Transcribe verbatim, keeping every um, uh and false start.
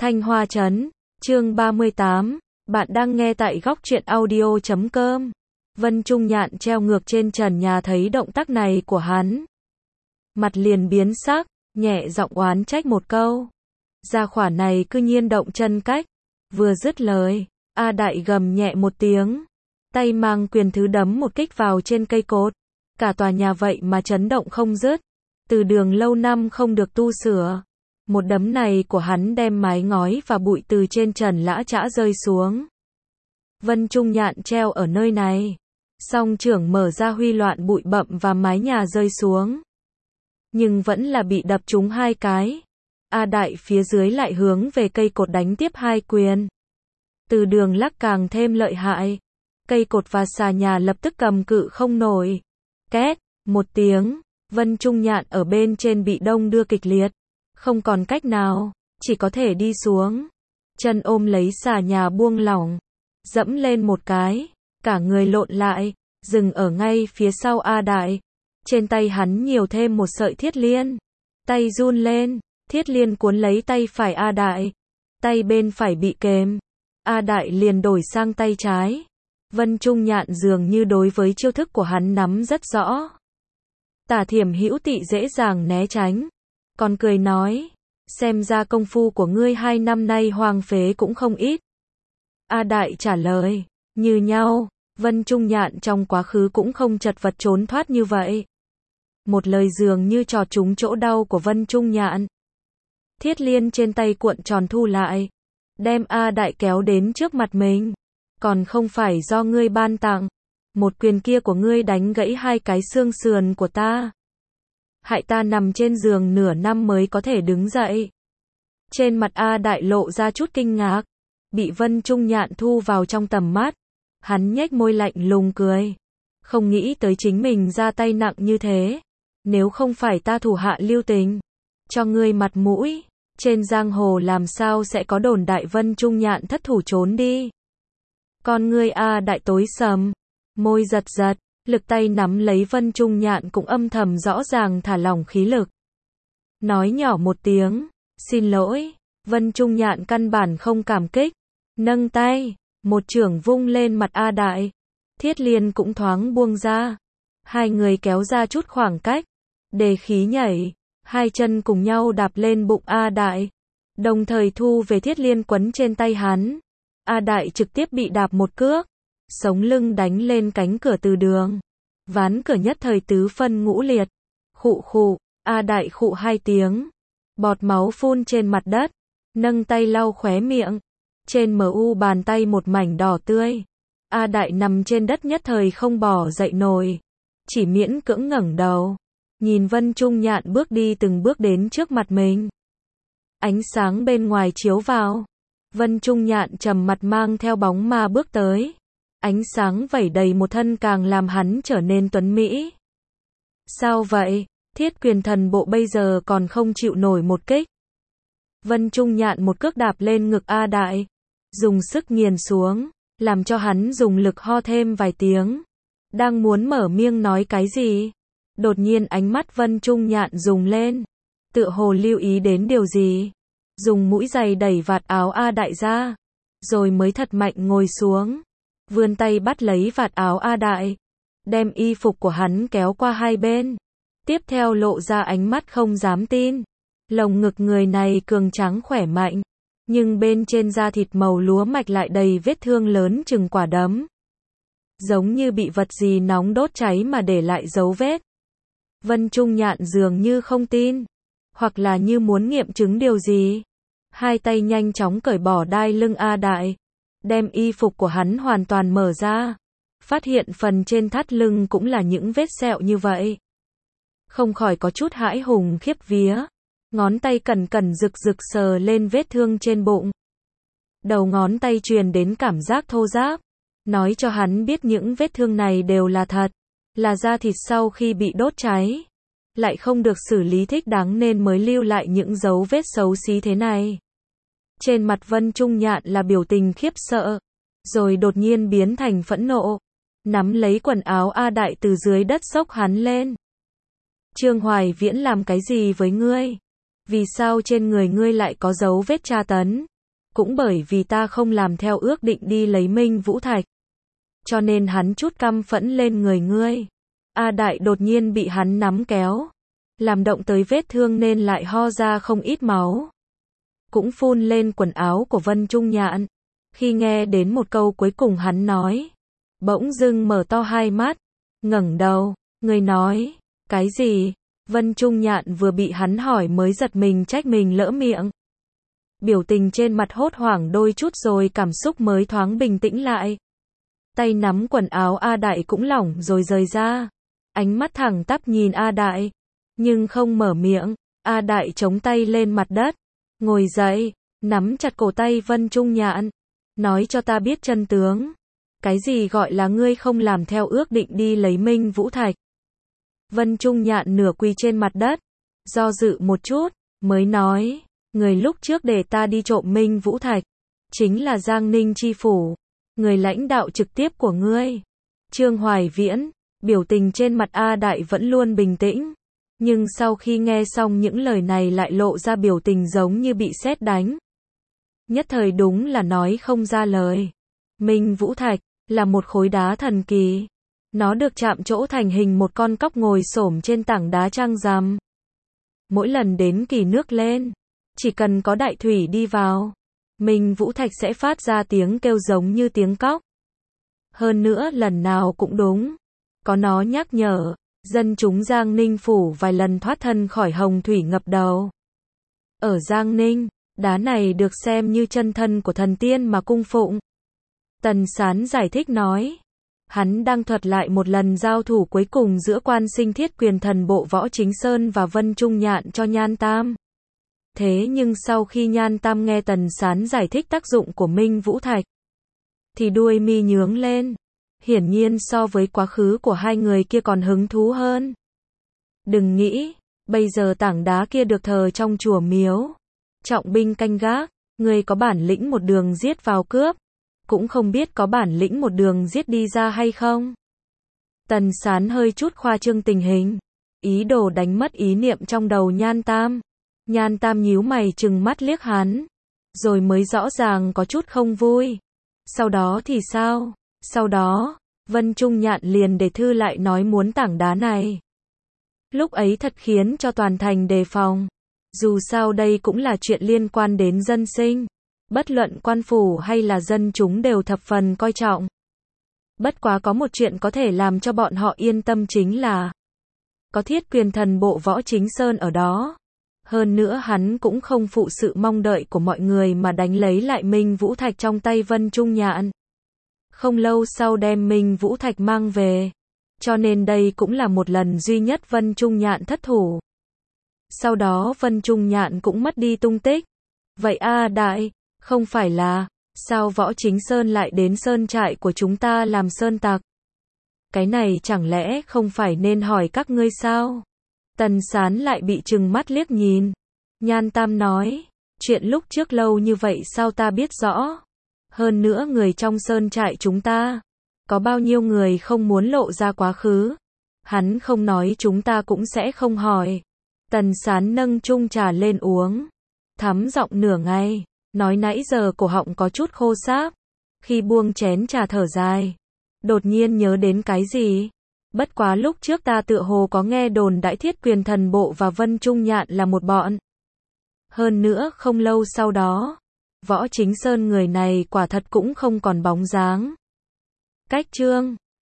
Thanh Hoa Trấn, chương ba mươi tám, bạn đang nghe tại góc truyện audio chấm com. Vân Trung Nhạn treo ngược trên trần nhà thấy động tác này của hắn. Mặt liền biến sắc, nhẹ giọng oán trách một câu. Gia hỏa này cư nhiên động chân cách. Vừa dứt lời, A Đại gầm nhẹ một tiếng. Tay mang quyền thứ đấm một kích vào trên cây cột. Cả tòa nhà vậy mà chấn động không dứt. Từ đường lâu năm không được tu sửa. Một đấm này của hắn đem mái ngói và bụi từ trên trần lã chã rơi xuống. Vân Trung Nhạn treo ở nơi này. Song trưởng mở ra huy loạn bụi bặm và mái nhà rơi xuống. Nhưng vẫn là bị đập trúng hai cái. A Đại phía dưới lại hướng về cây cột đánh tiếp hai quyền. Từ đường lắc càng thêm lợi hại. Cây cột và xà nhà lập tức cầm cự không nổi. Két, một tiếng, Vân Trung Nhạn ở bên trên bị đông đưa kịch liệt. Không còn cách nào, chỉ có thể đi xuống. Chân ôm lấy xà nhà buông lỏng. Dẫm lên một cái, cả người lộn lại, dừng ở ngay phía sau A Đại. Trên tay hắn nhiều thêm một sợi thiết liên. Tay run lên, thiết liên cuốn lấy tay phải A Đại. Tay bên phải bị kềm. A Đại liền đổi sang tay trái. Vân Trung Nhạn dường như đối với chiêu thức của hắn nắm rất rõ. Tả Thiểm hữu tị dễ dàng né tránh. Còn cười nói, xem ra công phu của ngươi hai năm nay hoang phế cũng không ít. A Đại trả lời, như nhau, Vân Trung Nhạn trong quá khứ cũng không chật vật trốn thoát như vậy. Một lời dường như trò trúng chỗ đau của Vân Trung Nhạn. Thiết liên trên tay cuộn tròn thu lại, đem A Đại kéo đến trước mặt mình. Còn không phải do ngươi ban tặng, một quyền kia của ngươi đánh gãy hai cái xương sườn của ta. Hại ta nằm trên giường nửa năm mới có thể đứng dậy. Trên mặt A Đại lộ ra chút kinh ngạc, bị Vân Trung Nhạn thu vào trong tầm mắt. Hắn nhếch môi lạnh lùng cười. Không nghĩ tới chính mình ra tay nặng như thế. Nếu không phải ta thủ hạ lưu tình, cho ngươi mặt mũi, trên giang hồ làm sao sẽ có đồn đại Vân Trung Nhạn thất thủ trốn đi. Con ngươi A Đại tối sầm, môi giật giật. Lực tay nắm lấy Vân Trung Nhạn cũng âm thầm rõ ràng thả lỏng khí lực. Nói nhỏ một tiếng, xin lỗi, Vân Trung Nhạn căn bản không cảm kích. Nâng tay, một chưởng vung lên mặt A Đại. Thiết liên cũng thoáng buông ra. Hai người kéo ra chút khoảng cách. Đề khí nhảy, hai chân cùng nhau đạp lên bụng A Đại. Đồng thời thu về thiết liên quấn trên tay hắn. A Đại trực tiếp bị đạp một cước. Sống lưng đánh lên cánh cửa từ đường. Ván cửa nhất thời tứ phân ngũ liệt. Khụ khụ, A Đại khụ hai tiếng. Bọt máu phun trên mặt đất. Nâng tay lau khóe miệng. Trên mờ u bàn tay một mảnh đỏ tươi. A Đại nằm trên đất nhất thời không bò dậy nổi. Chỉ miễn cưỡng ngẩng đầu. Nhìn Vân Trung Nhạn bước đi từng bước đến trước mặt mình. Ánh sáng bên ngoài chiếu vào. Vân Trung Nhạn trầm mặt mang theo bóng ma bước tới. Ánh sáng vẩy đầy một thân càng làm hắn trở nên tuấn mỹ. Sao vậy? Thiết quyền thần bộ bây giờ còn không chịu nổi một kích. Vân Trung Nhạn một cước đạp lên ngực A Đại. Dùng sức nghiền xuống, làm cho hắn dùng lực ho thêm vài tiếng. Đang muốn mở miệng nói cái gì? Đột nhiên ánh mắt Vân Trung Nhạn rùng lên. Tựa hồ lưu ý đến điều gì? Dùng mũi giày đẩy vạt áo A Đại ra. Rồi mới thật mạnh ngồi xuống. Vươn tay bắt lấy vạt áo A Đại. Đem y phục của hắn kéo qua hai bên. Tiếp theo lộ ra ánh mắt không dám tin. Lồng ngực người này cường tráng khỏe mạnh. Nhưng bên trên da thịt màu lúa mạch lại đầy vết thương lớn chừng quả đấm. Giống như bị vật gì nóng đốt cháy mà để lại dấu vết. Vân Trung Nhạn dường như không tin. Hoặc là như muốn nghiệm chứng điều gì. Hai tay nhanh chóng cởi bỏ đai lưng A Đại. Đem y phục của hắn hoàn toàn mở ra. Phát hiện phần trên thắt lưng cũng là những vết sẹo như vậy. Không khỏi có chút hãi hùng khiếp vía. Ngón tay cẩn cẩn rực rực sờ lên vết thương trên bụng. Đầu ngón tay truyền đến cảm giác thô ráp. Nói cho hắn biết những vết thương này đều là thật. Là da thịt sau khi bị đốt cháy. Lại không được xử lý thích đáng nên mới lưu lại những dấu vết xấu xí thế này. Trên mặt Vân Trung Nhạn là biểu tình khiếp sợ. Rồi đột nhiên biến thành phẫn nộ. Nắm lấy quần áo A Đại từ dưới đất xốc hắn lên. Trương Hoài Viễn làm cái gì với ngươi? Vì sao trên người ngươi lại có dấu vết tra tấn? Cũng bởi vì ta không làm theo ước định đi lấy Minh Vũ Thạch. Cho nên hắn chút căm phẫn lên người ngươi. A Đại đột nhiên bị hắn nắm kéo. Làm động tới vết thương nên lại ho ra không ít máu. Cũng phun lên quần áo của Vân Trung Nhạn. Khi nghe đến một câu cuối cùng hắn nói. Bỗng dưng mở to hai mắt. Ngẩng đầu. Người nói. Cái gì? Vân Trung Nhạn vừa bị hắn hỏi mới giật mình trách mình lỡ miệng. Biểu tình trên mặt hốt hoảng đôi chút rồi cảm xúc mới thoáng bình tĩnh lại. Tay nắm quần áo A Đại cũng lỏng rồi rời ra. Ánh mắt thẳng tắp nhìn A Đại. Nhưng không mở miệng. A Đại chống tay lên mặt đất. Ngồi dậy. Nắm chặt cổ tay Vân Trung Nhạn. Nói cho ta biết chân tướng. Cái gì gọi là ngươi không làm theo ước định đi lấy Minh Vũ Thạch? Vân Trung Nhạn nửa quỳ trên mặt đất. Do dự một chút. Mới nói. Người lúc trước để ta đi trộm Minh Vũ Thạch. Chính là Giang Ninh Chi Phủ. Người lãnh đạo trực tiếp của ngươi. Trương Hoài Viễn. Biểu tình trên mặt A Đại vẫn luôn bình tĩnh. Nhưng sau khi nghe xong những lời này lại lộ ra biểu tình giống như bị sét đánh. Nhất thời đúng là nói không ra lời. Minh Vũ Thạch là một khối đá thần kỳ. Nó được chạm trổ thành hình một con cóc ngồi xổm trên tảng đá trăng rằm. Mỗi lần đến kỳ nước lên, chỉ cần có đại thủy đi vào, Minh Vũ Thạch sẽ phát ra tiếng kêu giống như tiếng cóc. Hơn nữa lần nào cũng đúng. Có nó nhắc nhở, dân chúng Giang Ninh Phủ vài lần thoát thân khỏi hồng thủy ngập đầu. Ở Giang Ninh, đá này được xem như chân thân của thần tiên mà cung phụng. Tần Sán giải thích nói. Hắn đang thuật lại một lần giao thủ cuối cùng giữa Quan Sinh Thiết Quyền Thần Bộ Võ Chính Sơn và Vân Trung Nhạn cho Nhan Tam. Thế nhưng sau khi Nhan Tam nghe Tần Sán giải thích tác dụng của Minh Vũ Thạch, thì đuôi mi nhướng lên. Hiển nhiên so với quá khứ của hai người kia còn hứng thú hơn. Đừng nghĩ, bây giờ tảng đá kia được thờ trong chùa miếu. Trọng binh canh gác, người có bản lĩnh một đường giết vào cướp. Cũng không biết có bản lĩnh một đường giết đi ra hay không. Tần Sán hơi chút khoa trương tình hình. Ý đồ đánh mất ý niệm trong đầu Nhan Tam. Nhan Tam nhíu mày trừng mắt liếc hắn. Rồi mới rõ ràng có chút không vui. Sau đó thì sao? Sau đó, Vân Trung Nhạn liền để thư lại nói muốn tảng đá này. Lúc ấy thật khiến cho toàn thành đề phòng. Dù sao đây cũng là chuyện liên quan đến dân sinh. Bất luận quan phủ hay là dân chúng đều thập phần coi trọng. Bất quá có một chuyện có thể làm cho bọn họ yên tâm chính là có Thiết Quyền Thần Bộ Võ Chính Sơn ở đó. Hơn nữa hắn cũng không phụ sự mong đợi của mọi người mà đánh lấy lại Minh Vũ Thạch trong tay Vân Trung Nhạn. Không lâu sau đem Minh Vũ Thạch mang về. Cho nên đây cũng là một lần duy nhất Vân Trung Nhạn thất thủ. Sau đó Vân Trung Nhạn cũng mất đi tung tích. Vậy A Đại, không phải là, sao Võ Chính Sơn lại đến sơn trại của chúng ta làm sơn tặc? Cái này chẳng lẽ không phải nên hỏi các ngươi sao? Tần Sán lại bị trừng mắt liếc nhìn. Nhan Tam nói, chuyện lúc trước lâu như vậy sao ta biết rõ? Hơn nữa người trong sơn trại chúng ta, có bao nhiêu người không muốn lộ ra quá khứ? Hắn không nói chúng ta cũng sẽ không hỏi. Tần Sán nâng chung trà lên uống. Thắm giọng nửa ngày. Nói nãy giờ cổ họng có chút khô sáp. Khi buông chén trà thở dài. Đột nhiên nhớ đến cái gì? Bất quá lúc trước ta tựa hồ có nghe đồn Đại Thiết Quyền Thần Bộ và Vân Trung Nhạn là một bọn. Hơn nữa không lâu sau đó, Võ Chính Sơn người này quả thật cũng không còn bóng dáng. Cách chương